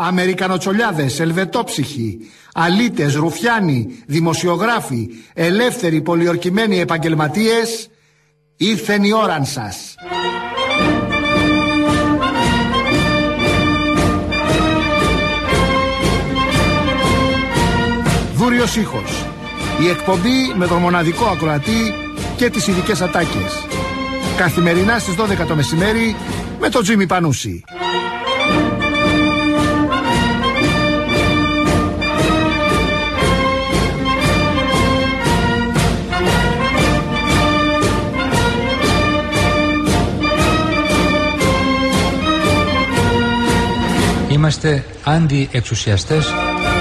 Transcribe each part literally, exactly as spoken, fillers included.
Αμερικανοτσολιάδες, ελβετόψυχοι, αλήτες, ρουφιάνοι, δημοσιογράφοι, ελεύθεροι πολιορκημένοι επαγγελματίες, ήρθεν η ώραν σας. Δούριος ήχος. Η εκπομπή με τον μοναδικό ακροατή και τις ειδικές ατάκες. Καθημερινά στις δώδεκα το μεσημέρι με τον Τζίμι Πανούση. Είμαστε αντι-εξουσιαστές.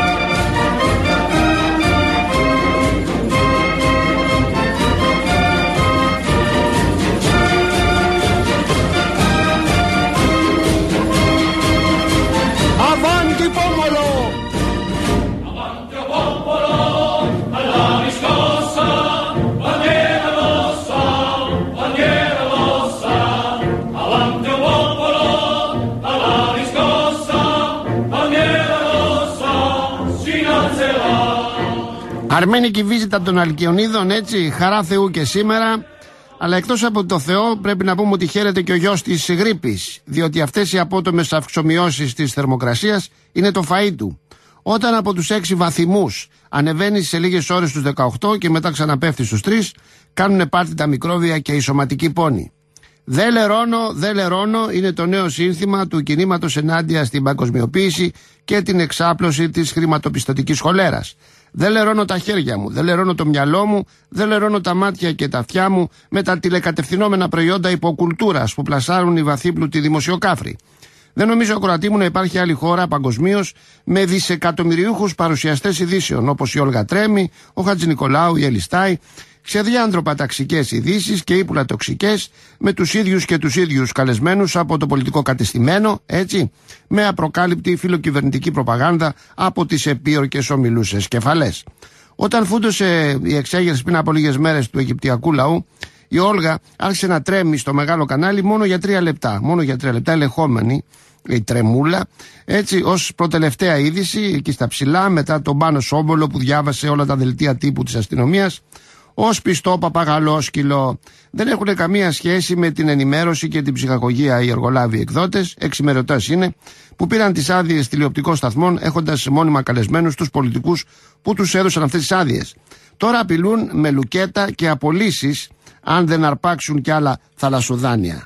Αρμένικη βίζητα των Αλκιονίδων, έτσι, χαρά Θεού και σήμερα. Αλλά εκτός από το Θεό πρέπει να πούμε ότι χαίρεται και ο γιος της γρίπης, διότι αυτές οι απότομες αυξομοιώσεις της θερμοκρασίας είναι το φαΐ του. Όταν από τους έξι βαθμούς ανεβαίνει σε λίγες ώρες στους δεκαοκτώ και μετά ξαναπέφτει στους τρεις, κάνουν πάρτι τα μικρόβια και η σωματική πόνη. «Δε λερώνω, δε λερώνω» είναι το νέο σύνθημα του κινήματος ενάντια στην παγκοσμιοποίηση και την εξάπλωση της χρηματοπιστωτικής χολέρας. Δεν λερώνω τα χέρια μου, δεν λερώνω το μυαλό μου, δεν λερώνω τα μάτια και τα αυτιά μου με τα τηλεκατευθυνόμενα προϊόντα υποκουλτούρας που πλασάρουν οι βαθύπλουτοι δημοσιοκάφροι. Δεν νομίζω, ακροατή μου, να υπάρχει άλλη χώρα παγκοσμίως με δισεκατομμυριούχους παρουσιαστές ειδήσεων όπως η Όλγα Τρέμι, ο Χατζηνικολάου, η Ελιστάη, ξεδιάντροπα ταξικές ειδήσεις και ύπουλα τοξικές με τους ίδιους και τους ίδιους καλεσμένους από το πολιτικό κατεστημένο, έτσι, με απροκάλυπτη φιλοκυβερνητική προπαγάνδα από τις επίορκες ομιλούσες κεφαλές. Όταν φούντωσε η εξέγερση πριν από λίγες μέρες του Αιγυπτιακού λαού, η Όλγα άρχισε να τρέμει στο μεγάλο κανάλι μόνο για τρία λεπτά. Μόνο για τρία λεπτά, ελεγχόμενη, η τρεμούλα, έτσι, ως προτελευταία είδηση, εκεί στα ψηλά, μετά τον Πάνο Σόμπολο που διάβασε όλα τα δελτία τύπου της αστυνομίας. Ως πιστό παπαγαλόσκυλο. Δεν έχουν καμία σχέση με την ενημέρωση και την ψυχαγωγία οι εργολάβοι εκδότες, εξημερωτές είναι, που πήραν τις άδειες τηλεοπτικών σταθμών έχοντας μόνιμα καλεσμένους τους πολιτικούς που τους έδωσαν αυτές τις άδειες. Τώρα απειλούν με λουκέτα και απολύσεις αν δεν αρπάξουν κι άλλα θαλασσοδάνεια.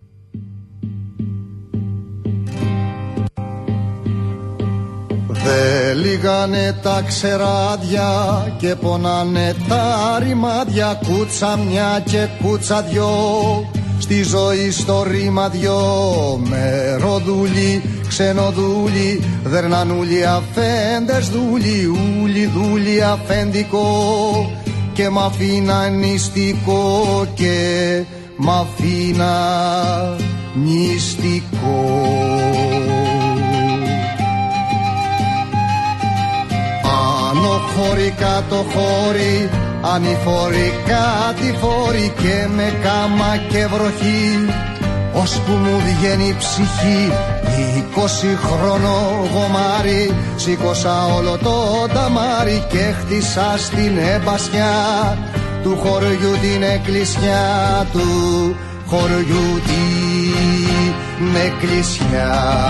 Δε λιγάνε τα ξεράδια και πονάνε τα ρημάδια, κούτσα μια και κούτσα δυο, στη ζωή στο ρήμα δυο. Μεροδούλοι, ξενοδούλοι, δερνανούλοι, αφέντες δούλοι, ούλοι δούλοι αφέντικο και μ' αφήνα νηστικό και μ' αφήνα νηστικό. Χώρι κάτω χώρι, ανηφόροι κάτι φόροι και με κάμα και βροχή, ώσπου μου βγαίνει η ψυχή. Είκοσι χρόνο γομάρι, σήκωσα όλο το ταμάρι και χτίσα στην εμπασιά του χωριού την εκκλησιά, του χωριού την εκκλησιά.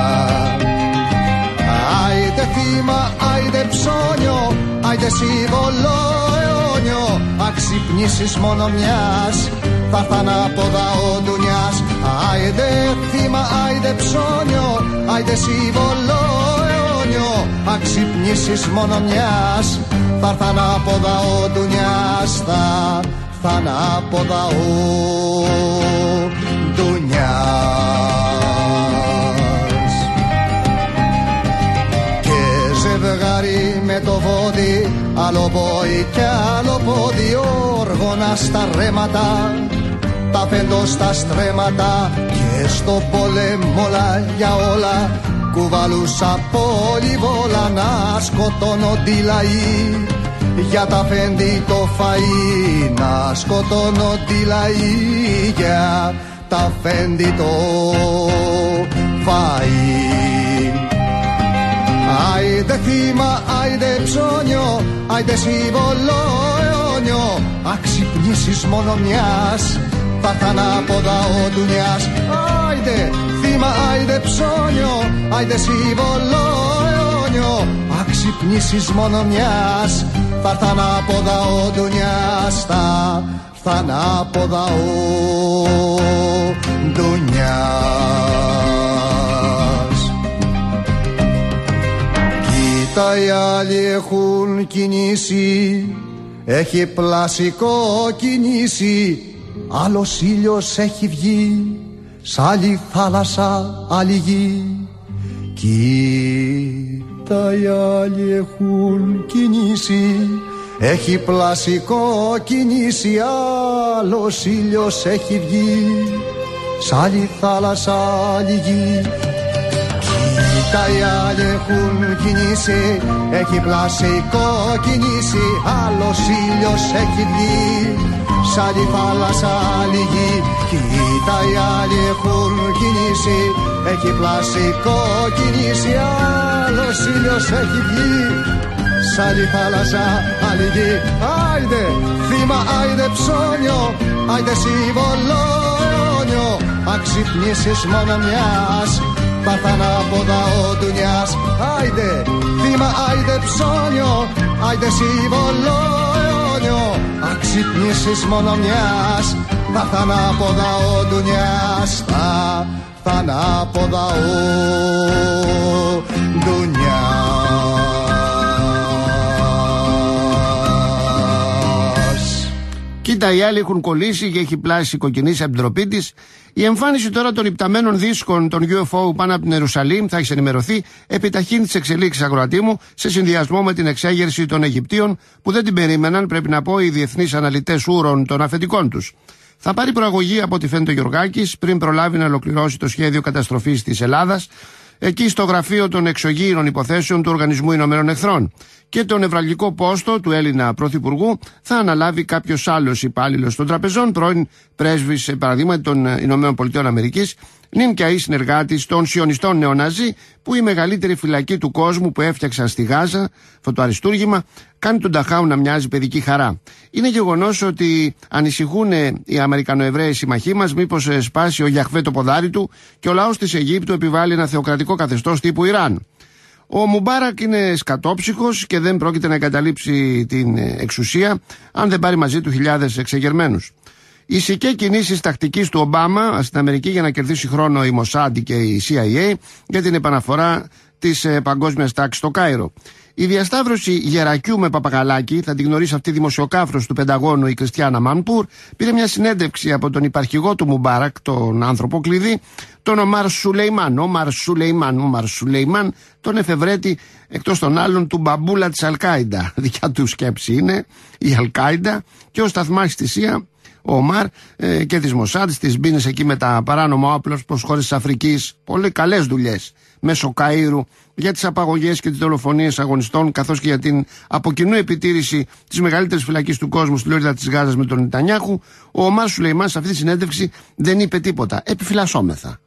Άιντε θύμα, άιντε ψώνιο, άιντε σύμβολο αιώνιο, αξυπνήσεις μόνο μιας, θα έρθαν από δαό ντουνιάς. Άιντε θύμα, άιντε ψώνιο, άιντε σύμβολο αιώνιο, αξυπνήσεις μόνο μιας, θα έρθαν από δαό ντουνιάς, θα έρθαν από δαό ντουνιάς. Ζευγάρι με το βόδι, άλλο πόη κι άλλο πόδι, όργωνα στα ρέματα, τα φέντο στα στρέμματα και στο πόλεμο όλα για όλα, κουβαλούσα πολυβόλα να σκοτώνονται οι λαοί, για τα φέντη το φαΐ, να σκοτώνονται οι λαοί, για τα φέντη το φαΐ. άιντε θύμα, άιντε ψώνιο, άιντε σύμβολο αιώνιο. Αξυπνήσεις μόνο μιας, θα έρθ' ανάποδα ο ντουνιάς. Άιντε θύμα, άιντε ψώνιο, άιντε σύμβολο αιώνιο. Αξυπνήσεις μόνο μιας, θα έρθ' ανάποδα ο ντουνιάς. Θα έρθ' ανάποδα ο ντουνιάς. Κοίτα, οι άλλοι έχουν κινήσει, έχει πλασικό κινήσει. Άλλος ήλιος έχει βγει, σ' άλλη θάλασσα, άλλη γη. Κοίτα, οι άλλοι έχουν κινήσει, έχει πλασικό κινήσει. Άλλος ήλιος έχει βγει, σ' άλλη θάλασσα, άλλη γη. Κοίτα, οι άλλοι έχουν κινήσει, έχει πλασικό κινήσει. Άλλος ήλιος έχει βγει, σ' άλλη θάλασσα, άλλη γη. Κοίτα, οι άλλοι έχουν κινήσει, έχει πλασικό κινήσει. Άλλος ήλιος έχει βγει, σ' άλλη θάλασσα, άλλη γη. Άιντε θύμα, άιντε ψώνιο, άιντε σύμβολο αιώνιο. Αξυπνήσεις μόνο μιας, θα έρθ' ανάποδα ο ντουνιάς. Άιντε θύμα, άιντε ψώνιο, άιντε σύμβολο αιώνιο. Αξυπνήσεις μόνο μιας, θα έρθ' ανάποδα ο ντουνιάς. Θα έρθ' ανάποδα ο ντουνιάς. Κοίτα, οι άλλοι έχουν κολλήσει και έχει πλάσει κοκκινήσει από την τροπή της. Η εμφάνιση τώρα των υπταμένων δίσκων των γιου εφ ο πάνω από την Ιερουσαλήμ, θα έχει ενημερωθεί, επιταχύνει τις εξελίξεις, αγροατή μου, σε συνδυασμό με την εξέγερση των Αιγυπτίων που δεν την περίμεναν, πρέπει να πω, οι διεθνείς αναλυτές ούρων των αφεντικών τους. Θα πάρει προαγωγή από ό,τι φαίνεται ο Γιωργάκης πριν προλάβει να ολοκληρώσει το σχέδιο καταστροφής της Ελλάδας, εκεί στο γραφείο των εξωγήινων υποθέσεων του Οργανισμού Ηνωμένων Εχθρών. Και το νευραλγικό πόστο του Έλληνα Πρωθυπουργού θα αναλάβει κάποιος άλλος υπάλληλος των τραπεζών, πρώην πρέσβης, παραδείγματι, των Ηνωμένων Πολιτειών Αμερικής, νυν και αή συνεργάτης των σιωνιστών νεοναζί, που η μεγαλύτερη φυλακή του κόσμου που έφτιαξαν στη Γάζα, φωτοαριστούργημα, κάνει τον Νταχάου να μοιάζει παιδική χαρά. Είναι γεγονός ότι ανησυχούν οι Αμερικανοεβραίοι συμμαχοί μας, μήπως σπάσει ο Γιαχβέ το ποδάρι του και ο λαός της Αιγύπτου επιβάλλει ένα θεοκρατικό καθεστώς τύπου Ιράν. Ο Μουμπάρακ είναι σκατόψυχος και δεν πρόκειται να εγκαταλείψει την εξουσία αν δεν πάρει μαζί του χιλιάδες εξεγερμένους. Οι σικέ κινήσεις τακτικής του Ομπάμα στην Αμερική για να κερδίσει χρόνο η Μοσάντι και η σι άι έι για την επαναφορά της ε, παγκόσμιας τάξης στο Κάιρο. Η διασταύρωση γερακιού με παπαγαλάκι, θα την γνωρίσει αυτή η δημοσιογράφος του Πενταγώνου, η Κριστιάνα Μανπούρ, πήρε μια συνέντευξη από τον υπαρχηγό του Μουμπάρακ, τον άνθρωπο κλειδί, τον Ομάρ Σουλεϊμάν. Ομάρ Σουλεϊμάν, Ομάρ Σουλεϊμάν, τον εφευρέτη εκτός των άλλων του μπαμπούλα της Αλκάιντα. Δικιά του σκέψη είναι η Αλκάιντα και ο σταθμάρχης της ΣΥΑ, ο Ομάρ, ε, και της Μοσάντ, της μπίνες εκεί με τα παράνομα όπλα προς χώρες της Αφρικής. Πολύ καλές δουλειές μέσω Καΐρου για τις απαγωγές και τις δολοφονίες αγωνιστών, καθώς και για την από κοινού επιτήρηση της μεγαλύτερης φυλακής του κόσμου στη Λόριδα της Γάζας με τον Νετανιάχου. Ο Ομάρ Σουλεϊμάν σε αυτή τη συνέντευξη δεν είπε τίποτα. Επιφυλασσόμεθα.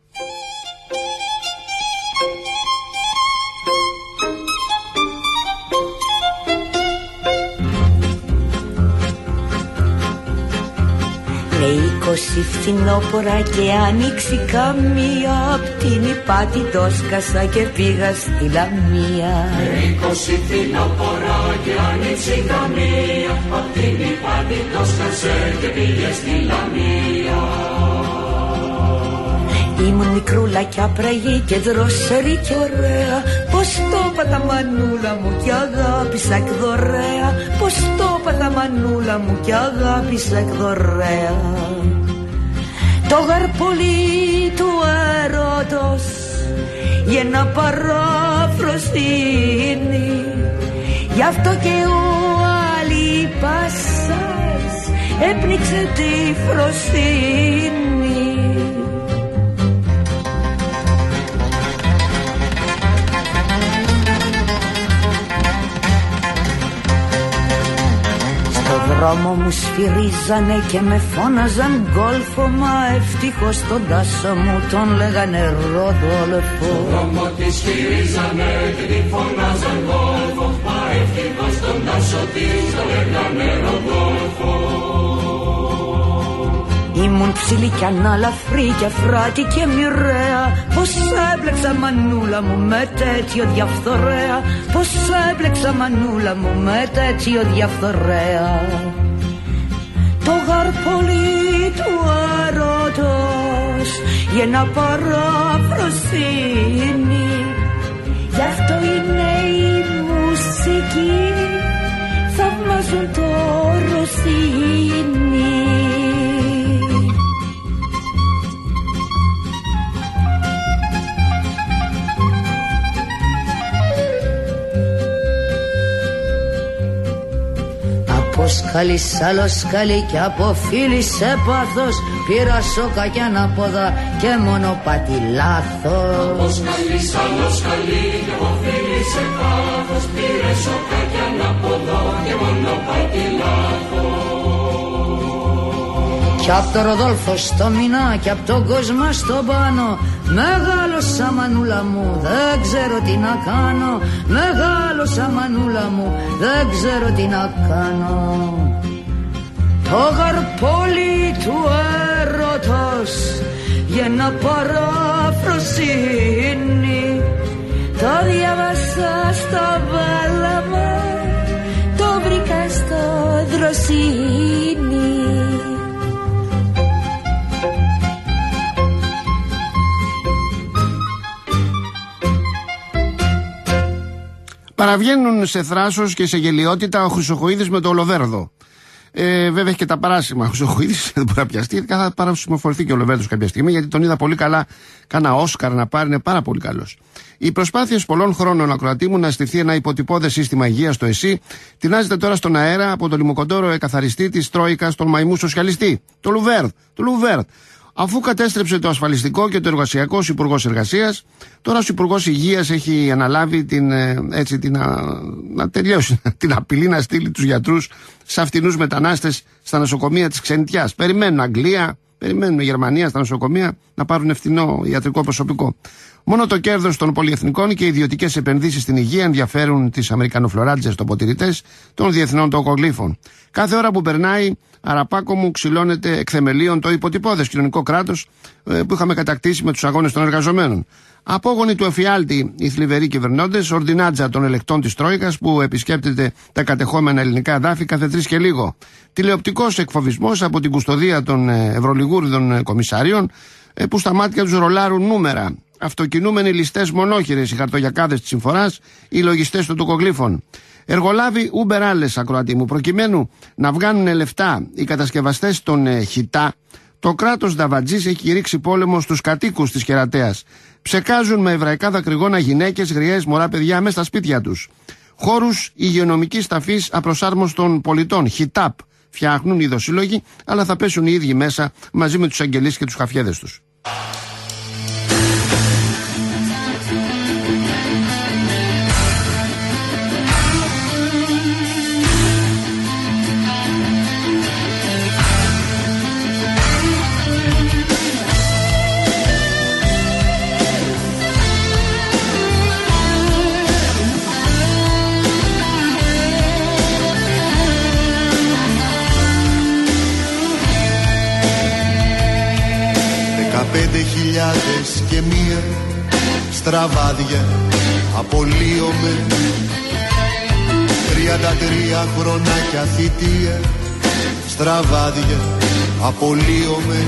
Είκοσι φθινόπορα και άνοιξη καμία, απ' την Ιπάτη το σκάσα και πήγα στη Λαμία. Είκοσι φθινόπορα και άνοιξη καμία, απ' την Ιπάτη το σκάσα και πήγα στη Λαμία. Ήμουν μικρούλα κι άπραγη και δροσερή κι ωραία, πως το πατα μανούλα μου κι αγάπησα εκ δωρέα, πως το πατα μανούλα μου κι αγάπησα εκ δωρέα. Το γαρπολί του έρωτος για να παραφροσύνει, γι' αυτό και ο Αλίπασας έπνιξε τη φροσύνη. Στο δρόμο μου σφυρίζανε και με φώναζαν γκόλφο, μα ευτυχώς τον τάσο μου τον λέγανε Ροδόλφο. Στο δρόμο τη σφυρίζανε και τη φώναζαν γκόλφο, Σιλικιανά, λαφρύ και αφράτη και μοιραία. Πως έμπλεξα μανούλα μου με τέτοιο διαφθορέα. Πως έμπλεξα μανούλα μου με τέτοιο διαφθορέα. Το γαρπολί του έρωτος γέννα παραφροσύνη. Γι' αυτό είναι η μουσική, θαυμάζουν το Ρωσίνι. Από σκάλι σ' άλλο σκάλι κι από φίλη σε πάθος πήρα σόκα κι ανάποδα και μονοπάτι λάθος. Από σκάλι σ' άλλο σκάλι κι από φίλη σε πάθος πήρα σόκα κι ανάποδα και μονοπάτι λάθος. Κι απ' το Ροδόλφο στο Μινά κι απ' τον κόσμο στο πάνω μεγάλωσα μανούλα μου, δεν ξέρω τι να κάνω. Μεγάλωσα μανούλα μου, δεν ξέρω τι να κάνω. Το γαρπόλι του έρωτος γέννα παραφροσύνη. Το διάβασα στο βάλαμα, το βρήκα στο Δροσίνι. Παραβγαίνουν σε θράσος και σε γελιότητα ο Χρυσοχοΐδης με το Ολοβέρδο. Ε, βέβαια έχει και τα παράσημα. Ο Χρυσοχοΐδης δεν μπορεί να πιαστεί. Θα παρασημοφορηθεί και ο Ολοβέρδος κάποια στιγμή, γιατί τον είδα πολύ καλά. Κάνα Όσκαρ να πάρει, είναι πάρα πολύ καλός. Οι προσπάθειες πολλών χρόνων, ακροατή μου, να στηθεί ένα υποτυπώδες σύστημα υγείας στο ΕΣΥ τεινάζεται τώρα στον αέρα από τον λιμοκοντόρο εκαθαριστή της Τρόικας, τον μαϊμού σοσιαλιστή, το Λουβέρδ. Το Λουβέρδ. Αφού κατέστρεψε το ασφαλιστικό και το εργασιακό ως Υπουργός Εργασίας, τώρα ως Υπουργός Υγείας έχει αναλάβει την, έτσι, την, να, να τελειώσει την απειλή να στείλει τους γιατρούς σε αυτινούς μετανάστες στα νοσοκομεία της ξενιτιάς. Περιμένουν Αγγλία, περιμένουν Γερμανία στα νοσοκομεία να πάρουν ευθυνό ιατρικό προσωπικό. Μόνο το κέρδος των πολυεθνικών και οι ιδιωτικές επενδύσεις στην υγεία ενδιαφέρουν τις αμερικανοφλωράτζες τοποτηρητές των διεθνών τοκογλύφων. Κάθε ώρα που περνάει, Αραπάκο μου, ξυλώνεται εκ θεμελίων το υποτυπώδες κοινωνικό κράτος που είχαμε κατακτήσει με τους αγώνες των εργαζομένων. Απόγονοι του εφιάλτη οι θλιβεροί κυβερνώντες, ορδινάτζα των ελεκτών της Τρόικας που επισκέπτεται τα κατεχόμενα ελληνικά εδάφη κάθε τρεις και λίγο. Τηλεοπτικός εκφοβισμός από την κουστοδία των ευρωλιγούριδων κομισάριων που στα μάτια τους ρολάρουν νούμερα. Αυτοκινούμενοι ληστές μονόχειρες, οι χαρτογιακάδες της συμφοράς, οι λογιστές των τοκογλύφων. Εργολάβοι Uber άλλες, ακροατή μου, προκειμένου να βγάλουν λεφτά οι κατασκευαστές των ε, χιτά, το κράτος Νταβατζής έχει ρίξει πόλεμο στους κατοίκους της Κερατέας. Ψεκάζουν με εβραϊκά δακρυγόνα γυναίκες, γριές, μωρά παιδιά μέσα στα σπίτια τους. Χώρους υγειονομικής ταφής απροσάρμοστων πολιτών, χιτάπ, φτιάχνουν οι δοσύλλογοι, αλλά θα πέσουν οι ίδιοι μέσα μαζί με τους αγγελείς και τους χαφιέδες τους. Πέντε χιλιάδες και μία στραβάδια απολύομαι. Τριάντα τρία χρονάκια θητεία στραβάδια απολύομαι.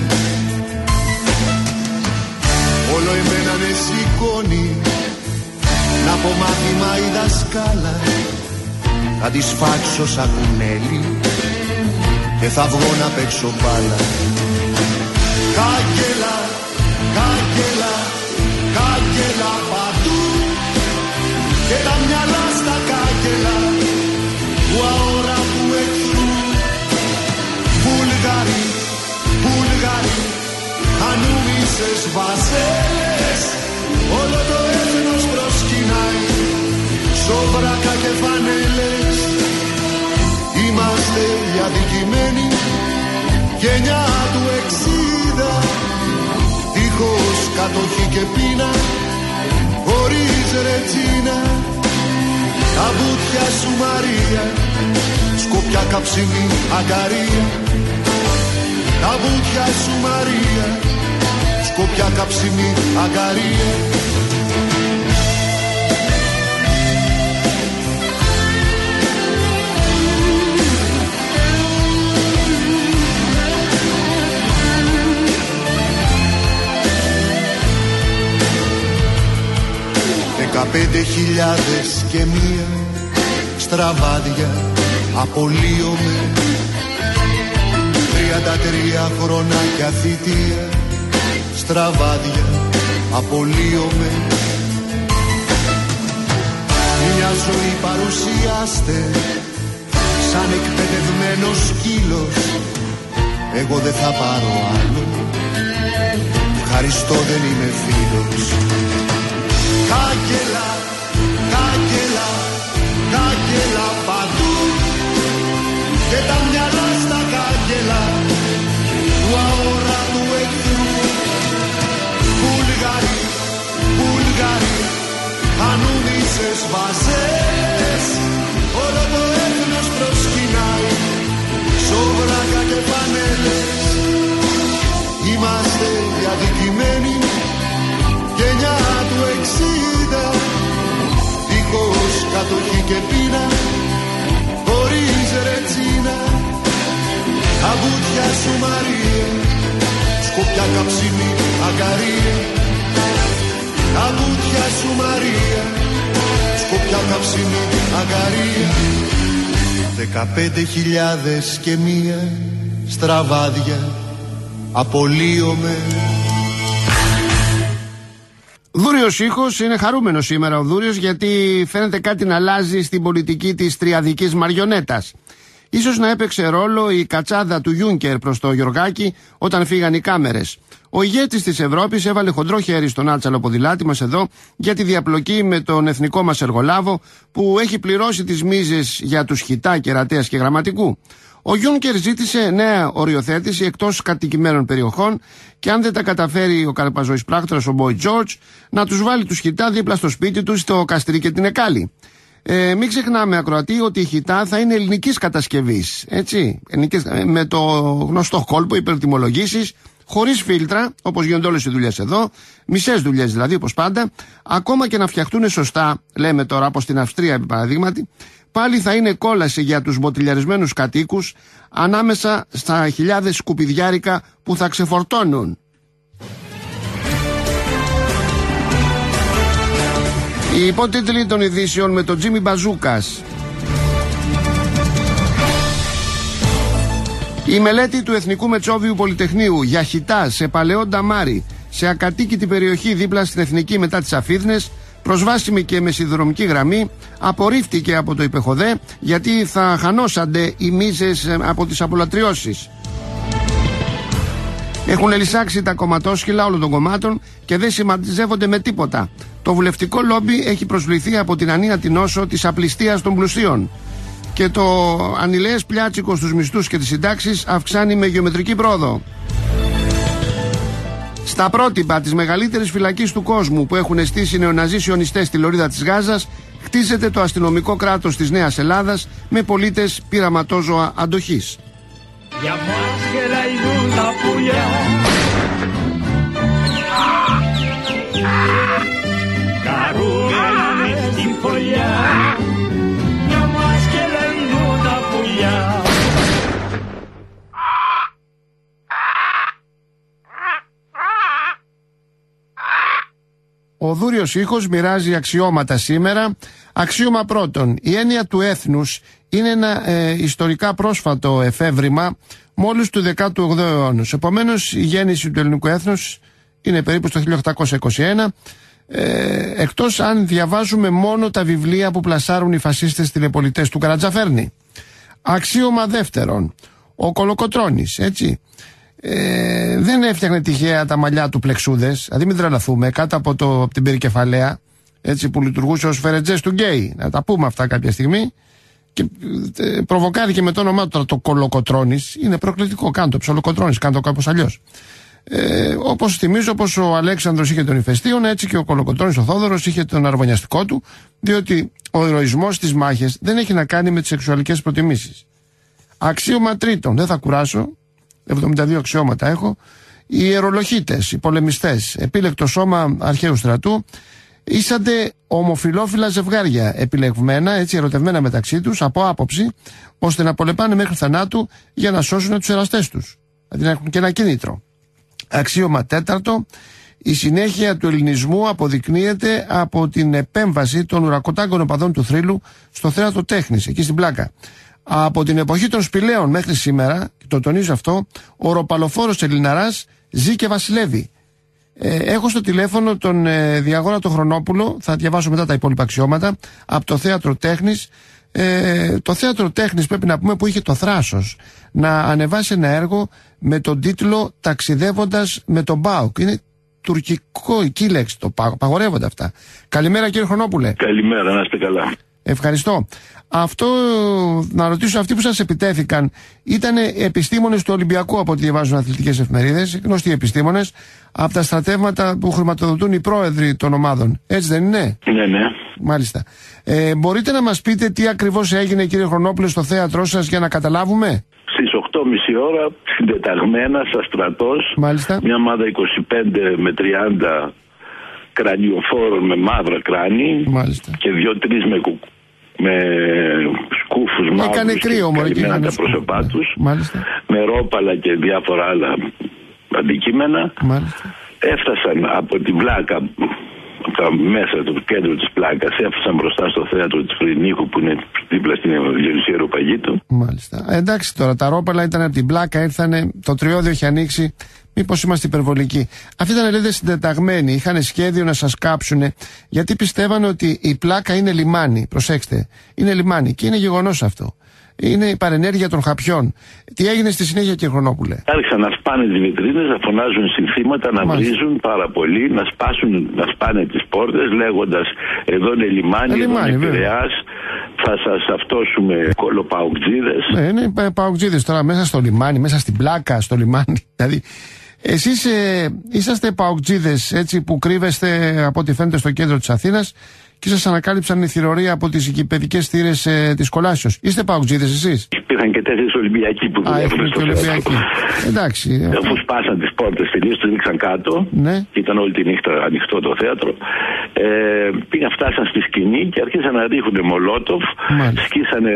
Όλο εμένα με σηκώνει να πω μάθημα η δασκάλα. Θα τη σφάξω σαν κουνέλι και θα βγω να παίξω μπάλα. Κάγκελα, κάγκελα, κάγκελα παντού και τα μυαλά στα κάγκελα του αόρατου εχθρού. Βουλγαροί, Βουλγαροί, ανούμισες βαζέλες, όλο το έθνος προσκυνάει, σοβράκα και φανέλες. Είμαστε οι αδικημένοι γενιά του εξήντα, δίχως κατοχή και πείνα, χωρίς ρετσίνα. Τα βουτιά σου Μαρία, σκοπιά καψιμή αγκαρία, τα βούτια σου Μαρία, σκοπιά καψιμή αγκαρία. Δεκαπέντε χιλιάδες και μία στραβάδια απολύομαι, τριάντα τρία χρονάκια θητεία στραβάδια απολύομαι. Μια ζωή παρουσιάστε σαν εκπαιδευμένος σκύλος, εγώ δεν θα πάρω άλλο, ευχαριστώ δεν είμαι φίλος. Κάγκελα, κάγκελα, κάγκελα παντού και τα μυαλά στα κάγκελα του αόρατου εχθρού. Βούλγαροι, Βούλγαροι, ανούμισες βαζές, όλο το έθνος προσκυνάει, σόβρακα και πανέλες. Είμαστε διαδικημένοι, γενιά του εξήντα, δίχως κατοχή και πείνα, χωρίς ρετσίνα. Τα βούτια σου Μαρία, σκοπιά καψιμή αγκαρία. Τα βούτια σου Μαρία, σκοπιά καψιμή αγκαρία. Δεκαπέντε χιλιάδες και μία στραβάδια απολύομαι. Δούριος ήχος, είναι χαρούμενος σήμερα ο Δούριος, γιατί φαίνεται κάτι να αλλάζει στην πολιτική της τριαδικής μαριονέτας. Ίσως να έπαιξε ρόλο η κατσάδα του Γιούνκερ προς το Γιωργάκη όταν φύγαν οι κάμερες. Ο ηγέτης της Ευρώπης έβαλε χοντρό χέρι στον άτσαλο ποδηλάτη μας εδώ για τη διαπλοκή με τον εθνικό μας εργολάβο που έχει πληρώσει τις μίζες για τους Χιτά, Κερατέας και Γραμματικού. Ο Γιούνκερ ζήτησε νέα οριοθέτηση εκτός κατοικημένων περιοχών και αν δεν τα καταφέρει ο καρπαζοής πράκτορας ο Μπόι Τζόρτζ να τους βάλει τους Χιτά δίπλα στο σπίτι τους στο Καστρί και την Εκάλη. Ε, μην ξεχνάμε, ακροατή, ότι η Χιτά θα είναι ελληνικής κατασκευής, έτσι, ελληνικής, με το γνωστό κόλπο υπερτιμολογήσεις, χωρίς φίλτρα, όπως γίνονται όλες οι δουλειές εδώ, μισές δουλειές δηλαδή, όπως πάντα, ακόμα και να φτιαχτούν σωστά, λέμε τώρα, όπως στην Αυστρία επί παραδείγματι, πάλι θα είναι κόλαση για τους μποτιλιαρισμένους κατοίκους ανάμεσα στα χιλιάδες σκουπιδιάρικα που θα ξεφορτώνουν. Οι υπότιτλοι των ειδήσεων με τον Τζίμι Μπαζούκας. Η μελέτη του Εθνικού Μετσόβιου Πολυτεχνείου για Χιτά σε παλαιό νταμάρι σε ακατοίκητη περιοχή δίπλα στην Εθνική μετά τις Αφίδνες, προσβάσιμη και με σιδηροδρομική γραμμή, απορρίφθηκε από το Υπεχοδέ γιατί θα χανώσανται οι μίζες από τις απολατριώσεις. Έχουν ελισσάξει τα κομματόσκυλα όλων των κομμάτων και δεν συμμαζεύονται με τίποτα. Το βουλευτικό λόμπι έχει προσβληθεί από την ανίατη νόσο της απληστίας των πλουσίων. Και το ανηλαίες πλιάτσικο στους μισθούς και τις συντάξεις αυξάνει με γεωμετρική πρόοδο. Στα πρότυπα της μεγαλύτερης φυλακής του κόσμου που έχουν στήσει νεοναζί σιωνιστές στη λωρίδα της Γάζας, χτίζεται το αστυνομικό κράτος της Νέας Ελλάδας με πολίτες πειραματόζωα αντοχής. Για μας γελαϊνούν τα πουλιά, χαρούμενα μες στην φωλιά. Για μας γελαϊνούν τα πουλιά. Ο Δούριος ήχος μοιράζει αξιώματα σήμερα. Αξίωμα πρώτον, η έννοια του έθνους είναι ένα ε, ιστορικά πρόσφατο εφεύρημα μόλις του δέκατου όγδοου αιώνα. Επομένως, η γέννηση του ελληνικού έθνους είναι περίπου στο χίλια οκτακόσια είκοσι ένα, ε, εκτός αν διαβάζουμε μόνο τα βιβλία που πλασάρουν οι φασίστες τηλεπολιτές του Καρατζαφέρνη. Αξίωμα δεύτερον, ο Κολοκοτρώνης, έτσι. Ε, δεν έφτιαχνε τυχαία τα μαλλιά του πλεξούδες, δηλαδή μην τρελαθούμε, κάτω από, το, από την περικεφαλαία, έτσι, που λειτουργούσε ως φερετζές του γκέι. Να τα πούμε αυτά κάποια στιγμή. Και ε, προβοκάθηκε με το όνομά του το Κολοκοτρώνης. Είναι προκλητικό, κάνε το Ψολοκοτρώνης, κάνε το κάπως αλλιώς. Ε, όπως θυμίζω, όπως ο Αλέξανδρος είχε τον ηφαιστίον, έτσι και ο Κολοκοτρώνης ο Θόδωρος είχε τον αραβωνιαστικό του, διότι ο ηρωισμός στις μάχες δεν έχει να κάνει με τις σεξουαλικές προτιμήσεις. Αξίωμα τρίτον, δεν θα κουράσω. εβδομήντα δύο αξιώματα έχω. Οι ιερολοχίτες, οι πολεμιστές, επίλεκτο σώμα αρχαίου στρατού, ήσαντε ομοφυλόφιλα ζευγάρια επιλεγμένα, έτσι ερωτευμένα μεταξύ τους, από άποψη, ώστε να πολεπάνε μέχρι θανάτου για να σώσουν τους εραστές τους. Δηλαδή να έχουν και ένα κίνητρο. Αξίωμα τέταρτο, η συνέχεια του ελληνισμού αποδεικνύεται από την επέμβαση των ουρακοτάγκων οπαδών του θρύλου στο θέατρο τέχνης, εκεί στην Πλάκα. Από την εποχή των σπηλαίων μέχρι σήμερα, το τονίζω αυτό, ο ροπαλοφόρος Ελληναράς ζει και βασιλεύει. Ε, έχω στο τηλέφωνο τον ε, Διαγόρα τον Χρονόπουλο, θα διαβάσω μετά τα υπόλοιπα αξιώματα, από το θέατρο τέχνης. Ε, το θέατρο τέχνης, πρέπει να πούμε, που είχε το θράσος να ανεβάσει ένα έργο με τον τίτλο «Ταξιδεύοντας με τον ΠΑΟΚ». Είναι τουρκικό η λέξη, το ΠΑΟΚ, παγορεύονται αυτά. Καλημέρα κύριε Χρονόπουλε. Καλημέρα, να είστε καλά. Ευχαριστώ. Αυτό, να ρωτήσω, αυτοί που σας επιτέθηκαν ήταν επιστήμονες του Ολυμπιακού, από ό,τι διαβάζουν αθλητικές εφημερίδες, γνωστοί επιστήμονες, από τα στρατεύματα που χρηματοδοτούν οι πρόεδροι των ομάδων. Έτσι δεν είναι? Ναι, ναι. Μάλιστα. Ε, μπορείτε να μας πείτε τι ακριβώς έγινε, κύριε Χρονόπουλε, στο θέατρό σας, για να καταλάβουμε? Στις οκτώ και μισή ώρα, συντεταγμένα στα στρατός, μάλιστα, μια ομάδα είκοσι πέντε με τριάντα κρανιοφόρων με μαύρα κράνη, μάλιστα, και δύο-τρεις με, κου... με σκούφους μαύρους. Έκανε κρύο, μωρέ, και τα πρόσωπά τους, μάλιστα, με ρόπαλα και διάφορα άλλα αντικείμενα. Μάλιστα. Έφτασαν από την Πλάκα, από τα μέσα του κέντρου της Πλάκας, έφτασαν μπροστά στο θέατρο της Φρυνίχου, που είναι δίπλα στην Διονυσία Ροπαγίτου. Μάλιστα. Εντάξει τώρα, τα ρόπαλα ήταν από την Πλάκα, ήρθανε, το τριώδιο είχε ανοίξει. Μήπως είμαστε υπερβολικοί? Αυτοί ήταν, λέτε, συντεταγμένοι, είχαν σχέδιο να σας κάψουνε, γιατί πιστεύανε ότι η Πλάκα είναι λιμάνι. Προσέξτε, είναι λιμάνι και είναι γεγονός αυτό. Είναι η παρενέργεια των χαπιών. Τι έγινε στη συνέχεια, κύριε Χρονόπουλε? Άρχισαν να σπάνε τις βιτρίνες, να φωνάζουν συνθήματα, να Μάλιστα. βρίζουν πάρα πολύ, να σπάσουν, να σπάνε τις πόρτες, λέγοντας εδώ είναι λιμάνι, ε, εδώ λιμάνι, είναι Πειραιάς, θα σας αυτόσουμε κολοπαουτζίδες. Ναι, είναι παουτζίδες τώρα μέσα στο λιμάνι, μέσα στην Πλάκα, στο λιμάνι. Δηλαδή, εσείς ε, είσαστε παουτζίδες, έτσι, που κρύβεστε από ό,τι φαίνεται στο κέντρο της Αθήνας, και σας ανακάλυψαν η θηρορία από τις οικηπαιδικές θύρες ε, της Κολάσεως. Είστε παουτζίδες εσείς? Υπήρχαν και τέσσερις Ολυμπιακοί που δουλεύουν στο θέατρο. Εντάξει. Αφού σπάσαν τις πόρτες τελείως, τους ρίξαν κάτω. Ναι. Ήταν όλη τη νύχτα ανοιχτό το θέατρο. Ε, πήγαν, φτάσαν στη σκηνή και αρχίσαν να ρίχνουν μολότοφ. Μάλιστα. Σκίσανε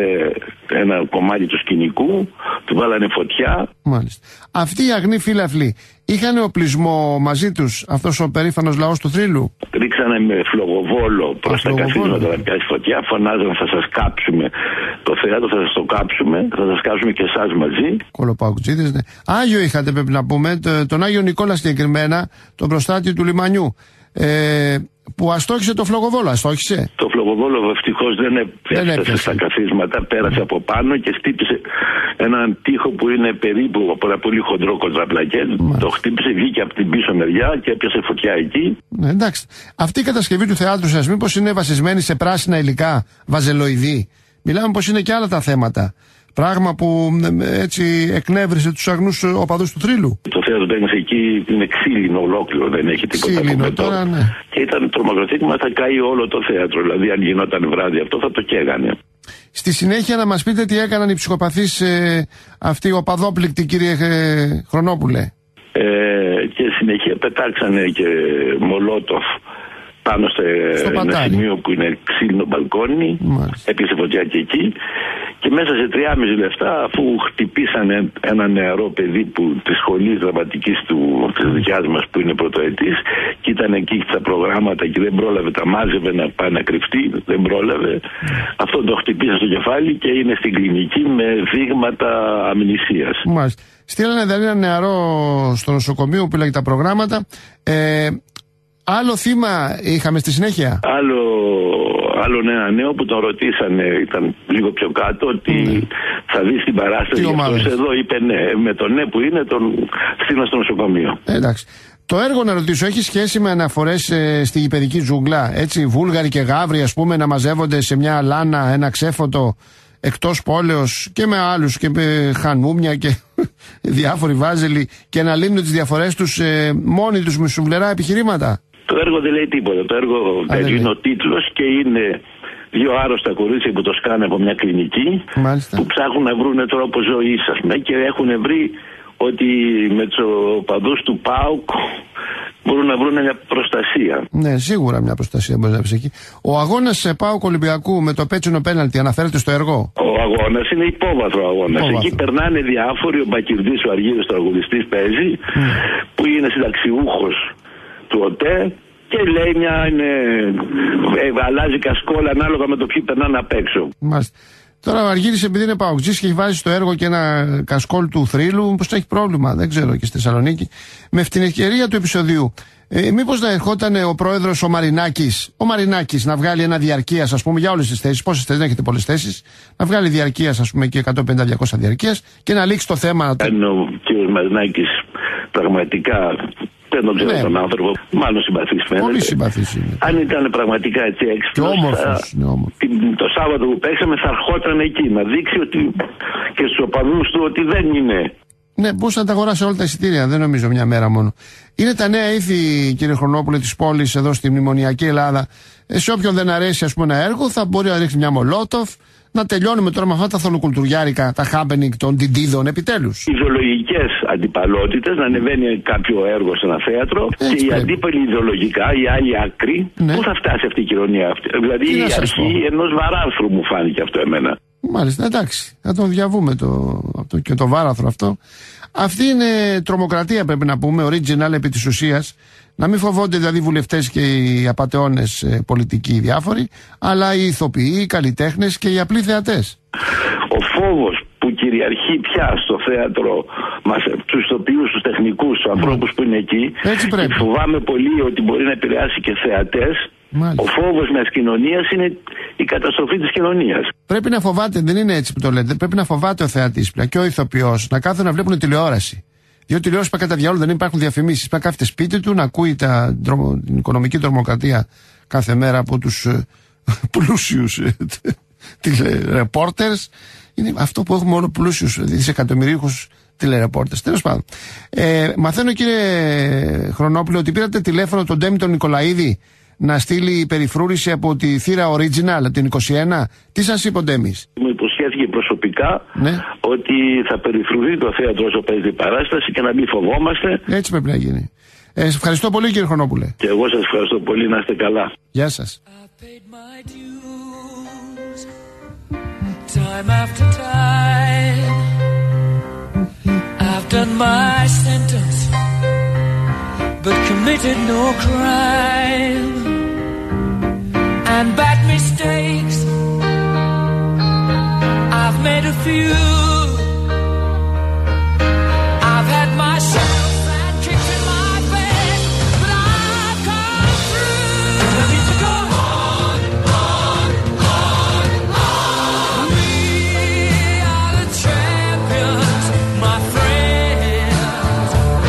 ένα κομμάτι του σκηνικού, του βάλανε φωτιά. Μάλιστα. Αυτοί οι αγνοί φύλαφλοι είχαν οπλισμό μαζί τους, αυτός ο περήφανος λαός του θρύλου? Ρίξανε με φλογοβόλο προς τα καθίσματα να πιάσει φωτιά. Φωνάζανε θα σας κάψουμε το θέατρο, θα σας το κάψουμε, θα σας κάψουμε και εσάς μαζί. Κολοπαουτζίδες, ναι. Άγιο είχατε, πρέπει να πούμε, τον Άγιο Νικόλα συγκεκριμένα, τον προστάτη του λιμανιού. Ε, που αστόχησε το φλογοβόλο, αστόχησε. Το φλογοβόλο ευτυχώς δεν έφτασε στα καθίσματα, πέρασε από πάνω και χτύπησε έναν τοίχο που είναι περίπου από ένα πολύ χοντρό κοντραπλακέτ. Το χτύπησε, βγήκε από την πίσω μεριά και έπιασε φωτιά εκεί. Ναι, εντάξει. Αυτή η κατασκευή του θεάτρου σας μήπως είναι βασισμένη σε πράσινα υλικά, βαζελοειδή? Μιλάμε πως είναι και άλλα τα θέματα. Πράγμα που έτσι εκνεύρισε τους αγνούς οπαδούς του θρύλου. Το θέατρο τέχνης εκεί είναι ξύλινο ολόκληρο, δεν έχει τίποτα. Ξύλινο τώρα, ναι. Και ήταν τρομοκρατήγμα, θα καεί όλο το θέατρο. Δηλαδή, αν γινόταν βράδυ αυτό, θα το καίγανε. Στη συνέχεια, να μας πείτε τι έκαναν οι ψυχοπαθείς ε, αυτοί οι οπαδόπληκτοι, κύριε ε, Χρονόπουλε. Ε, και συνεχεία πετάξανε και μολότοφ πάνω σε ένα σημείο που είναι ξύλινο μπαλκόνι. Μάλιστα. Έπιασε φωτιά και εκεί. Και μέσα σε τριάμιση λεπτά, αφού χτυπήσανε ένα νεαρό παιδί που, της σχολής δραματικής του, της δικιάς μας, που είναι πρωτοετής, και ήταν εκεί στα προγράμματα και δεν πρόλαβε, τα μάζευε να πάει να κρυφτεί, δεν πρόλαβε. Mm. Αυτό το χτυπήσα στο κεφάλι και είναι στην κλινική με δείγματα αμνησίας. Μάλιστα. Στείλανε δηλαδή ένα νεαρό στο νοσοκομείο που λέγει τα προγράμματα. Ε, άλλο θύμα είχαμε στη συνέχεια. Άλλο... Άλλο ένα νέο που τον ρωτήσανε, ήταν λίγο πιο κάτω, ότι mm. θα δεις την παράσταση. Αυτός εδώ είπε ναι, με το ναι που είναι τον στείλα στο νοσοκομείο. Ε, εντάξει. Το έργο, να ρωτήσω, έχει σχέση με αναφορές ε, στη γηπαιδική ζούγκλα? Έτσι, Βούλγαροι και Γαύροι, ας πούμε, να μαζεύονται σε μια λάνα, ένα ξέφωτο εκτός πόλεως, και με άλλους και με χανούμια και διάφοροι βάζελοι, και να λύνουν τις διαφορές τους ε, μόνοι τους με σουβλερά επιχειρήματα. Το έργο δεν λέει τίποτα. Το έργο Α, είναι ο τίτλος και είναι δύο άρρωστα κορίτσια που το σκάνε από μια κλινική. Μάλιστα. Που ψάχνουν να βρουν τρόπο ζωής, ας πούμε, και έχουν βρει ότι με τους οπαδούς του ΠΑΟΚ μπορούν να βρουν μια προστασία. Ναι, σίγουρα μια προστασία μπορεί να βρει εκεί. Ο αγώνας ΠΑΟΚ Ολυμπιακού με το πέτσινο πέναλτι αναφέρεται στο έργο. Ο αγώνας είναι υπόβαθρο αγώνας. Εκεί περνάνε διάφοροι. Ο Μπακυρδής, ο Αργύρης, ο τραγουδιστής παίζει, mm. που είναι συνταξιούχος του ΟΤΕ. Και λέει μια είναι, ε, αλλάζει κασκόλα ανάλογα με το ποιοι περνάνε απ' έξω. Μάλιστα. Τώρα ο Αργύρης, επειδή είναι παοκτζής και έχει βάζει στο έργο και ένα κασκόλ του θρύλου, μήπως έχει πρόβλημα, δεν ξέρω, και στη Θεσσαλονίκη. Με την ευκαιρία του επεισοδίου, ε, μήπως να ερχόταν ο πρόεδρος ο Μαρινάκης, ο Μαρινάκης να βγάλει ένα διαρκείας, ας πούμε, για όλες τις θέσεις, πόσες θέσεις, δεν έχετε πολλές θέσεις, να βγάλει διαρκείας, ας πούμε, και εκατόν πενήντα με διακόσια διαρκείας και να λήξει το θέμα. Αν ο κ. Μαρινάκης πραγματικά. Δεν τον ξέρω, ναι, τον άνθρωπο. Μάλλον συμπαθής φαίνεται. Πολύ συμπαθής είναι. Αν ήταν πραγματικά έτσι έξυπνος. Και όμορφος. Ναι, όμορφος. Το Σάββατο που παίξαμε θα ερχόταν εκεί να δείξει ότι και στους οπαδούς του ότι δεν είναι. Ναι, μπορούσε να τα αγοράσει όλα τα εισιτήρια, δεν νομίζω μια μέρα μόνο. Είναι τα νέα ήθη, κύριε Χρονόπουλε, της πόλης εδώ στη μνημονιακή Ελλάδα. Ε, σε όποιον δεν αρέσει, ας πούμε, ένα έργο, θα μπορεί να ρίξει μια μολότοφ. Να τελειώνουμε τώρα με αυτά τα θολοκουλτουριάρικα, τα happening των τιντίδων, επιτέλους. Ιδεολογικές αντιπαλότητες, να ανεβαίνει κάποιο έργο σε ένα θέατρο. Έτσι και οι αντίπαλοι ιδεολογικά, η άλλη άκρη, ναι. Πού θα φτάσει αυτή η κοινωνία αυτή. Δηλαδή η αρχή ενός βαράθρου μου φάνηκε αυτό εμένα. Μάλιστα, εντάξει. Θα το διαβούμε το, το, και το βάραθρο αυτό. Αυτή είναι τρομοκρατία, πρέπει να πούμε, original επί της ουσίας. Να μην φοβόνται δηλαδή οι βουλευτές και οι απατεώνες ε, πολιτικοί διάφοροι, αλλά οι ηθοποιοί, οι καλλιτέχνες και οι απλοί θεατές. Ο φόβος που κυριαρχεί πια στο θέατρο μας, τους ηθοποιούς, τους τεχνικούς, τους ανθρώπους που είναι εκεί, και φοβάμαι πολύ ότι μπορεί να επηρεάσει και θεατές. Μάλιστα. Ο φόβος μιας κοινωνίας είναι η καταστροφή της κοινωνίας. Πρέπει να φοβάται, δεν είναι έτσι που το λέτε, πρέπει να φοβάται ο θεατής πια και ο ηθοποιός να κάθονται να βλέπουν τηλεόραση. Διότι τηλεόραση πα κατά διάολο δεν υπάρχουν διαφημίσεις. Πρέπει να κάθεται σπίτι του να ακούει τα, την οικονομική τρομοκρατία κάθε μέρα από τους ε, πλούσιους ε, τηλερεπόρτερς. Είναι αυτό που έχουμε όλο πλούσιους δισεκατομμυρίουχους τηλερεπόρτερς. Τέλος πάντων. Ε, μαθαίνω, κύριε Χρονόπουλο, ότι πήρατε τηλέφωνο τον Ντέμι τον Νικολαίδη να στείλει περιφρούρηση από τη θύρα Original, την είκοσι ένα. Τι σας είπε ο Ντέμις? Μου υποσχέθηκε προσωπικά, ναι, ότι θα περιφρουρεί το θέατρο όσο παίζει η παράσταση και να μην φοβόμαστε. Έτσι πρέπει να γίνει. Ε, σας ευχαριστώ πολύ, κύριε Χρονόπουλε. Και εγώ σας ευχαριστώ πολύ, να είστε καλά. Γεια σας. Time after time, I've done my sentence, but committed no crime. And bad mistakes, I've made a few. I've had my shells and kicks in my bed, but I've come through. I need to go on, on, on, on. We are the champions, my friends,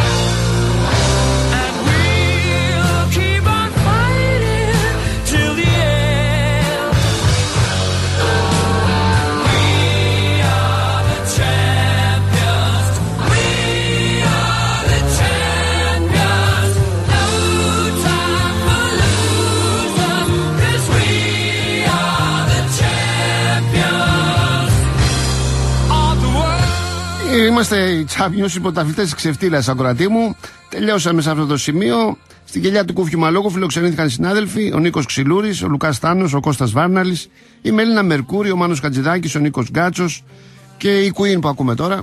and we'll keep on fighting till the end. We are the champions. We are the champions. No time for losers, 'cause we are the champions of the world. Είμαστε οι Champions, υποταφητές της ξεφτύλας, ακροατή μου. Τελειώσαμε σε αυτό το σημείο. Στην κελιά του Κούφιου Μαλόγου φιλοξενήθηκαν οι συνάδελφοι: ο Νίκος Ξυλούρης, ο Λουκάς Τάνος, ο Κώστας Βάρναλης, η Μελίνα Μερκούρη, ο Μάνος Χατζηδάκης, ο Νίκος Γκάτσος και η Queen που ακούμε τώρα.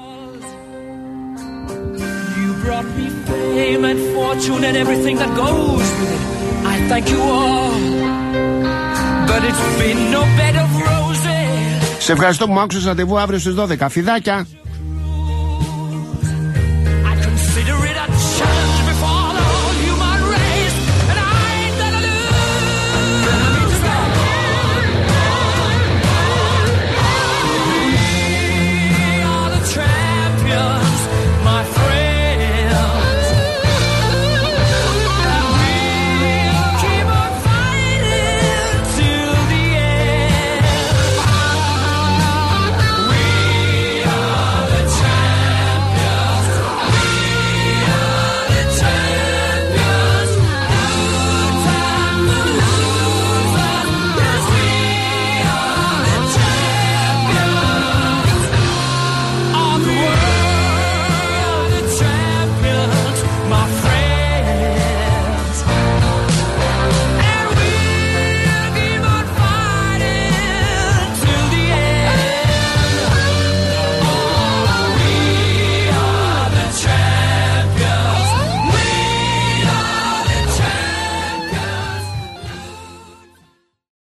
You brought me fame and fortune and everything that goes with it. I thank you all, but it's been no bed of roses. Σε ευχαριστώ που μου άκουσες. Ραντεβού αύριο στις δώδεκα. Φιδάκια!